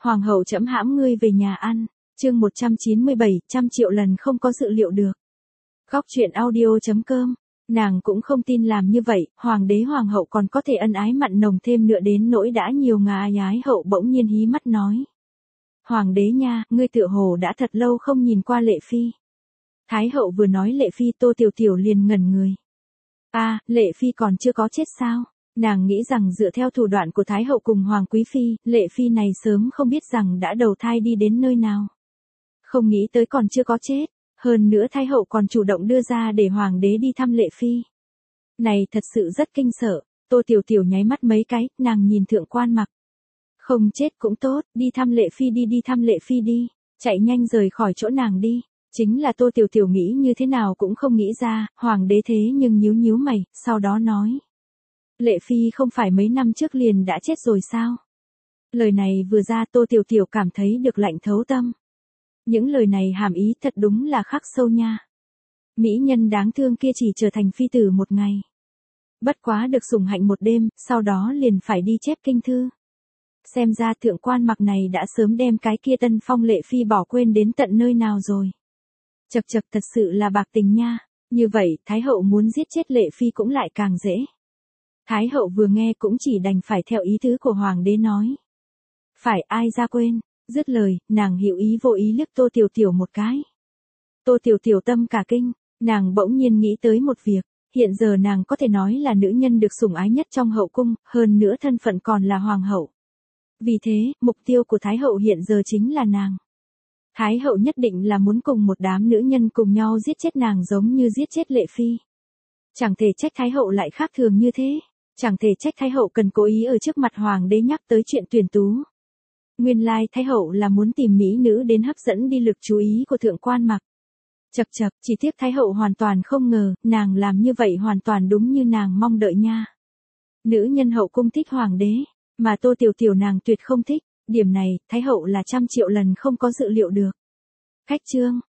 Hoàng hậu trẫm hãm ngươi về nhà ăn. Chương 197, 100 triệu lần không có dự liệu được. Góc truyện audio.com. Nàng cũng không tin làm như vậy, hoàng đế hoàng hậu còn có thể ân ái mặn nồng thêm nữa đến nỗi đã nhiều ngà ái hậu bỗng nhiên hí mắt nói. Hoàng đế nha, ngươi tựa hồ đã thật lâu không nhìn qua Lệ Phi. Thái hậu vừa nói Lệ Phi Tô Tiểu Tiểu liền ngẩn người. Lệ Phi còn chưa có chết sao? Nàng nghĩ rằng dựa theo thủ đoạn của Thái hậu cùng Hoàng Quý Phi, Lệ Phi này sớm không biết rằng đã đầu thai đi đến nơi nào. Không nghĩ tới còn chưa có chết, hơn nữa Thái hậu còn chủ động đưa ra để Hoàng đế đi thăm Lệ Phi. Này thật sự rất kinh sợ, Tô Tiểu Tiểu nháy mắt mấy cái, nàng nhìn Thượng Quan Mặc. Không chết cũng tốt, đi thăm Lệ Phi đi thăm Lệ Phi đi, chạy nhanh rời khỏi chỗ nàng đi. Chính là Tô Tiểu Tiểu nghĩ như thế nào cũng không nghĩ ra, Hoàng đế thế nhưng nhíu mày, sau đó nói. Lệ Phi không phải mấy năm trước liền đã chết rồi sao? Lời này vừa ra Tô Tiểu Tiểu cảm thấy được lạnh thấu tâm. Những lời này hàm ý thật đúng là khắc sâu nha. Mỹ nhân đáng thương kia chỉ trở thành phi tử một ngày. Bất quá được sủng hạnh một đêm, sau đó liền phải đi chép kinh thư. Xem ra Thượng Quan Mặc này đã sớm đem cái kia Tân Phong Lệ Phi bỏ quên đến tận nơi nào rồi. Chật thật sự là bạc tình nha. Như vậy, Thái hậu muốn giết chết Lệ Phi cũng lại càng dễ. Thái hậu vừa nghe cũng chỉ đành phải theo ý tứ của Hoàng đế nói. Phải ai ra quên, dứt lời, nàng hiểu ý vô ý liếc Tô Tiểu Tiểu một cái. Tô Tiểu Tiểu tâm cả kinh, nàng bỗng nhiên nghĩ tới một việc, hiện giờ nàng có thể nói là nữ nhân được sủng ái nhất trong hậu cung, hơn nữa thân phận còn là hoàng hậu. Vì thế, mục tiêu của Thái hậu hiện giờ chính là nàng. Thái hậu nhất định là muốn cùng một đám nữ nhân cùng nhau giết chết nàng giống như giết chết Lệ Phi. Chẳng thể trách Thái hậu lại khác thường như thế. Chẳng thể trách Thái hậu cần cố ý ở trước mặt Hoàng đế nhắc tới chuyện tuyển tú. Nguyên lai Thái hậu là muốn tìm mỹ nữ đến hấp dẫn đi lực chú ý của Thượng Quan Mặc. Chật, chỉ tiếc Thái hậu hoàn toàn không ngờ, nàng làm như vậy hoàn toàn đúng như nàng mong đợi nha. Nữ nhân hậu cung thích Hoàng đế, mà Tô Tiểu Tiểu nàng tuyệt không thích, điểm này, Thái hậu là 100 triệu lần không có dự liệu được. Khách chương,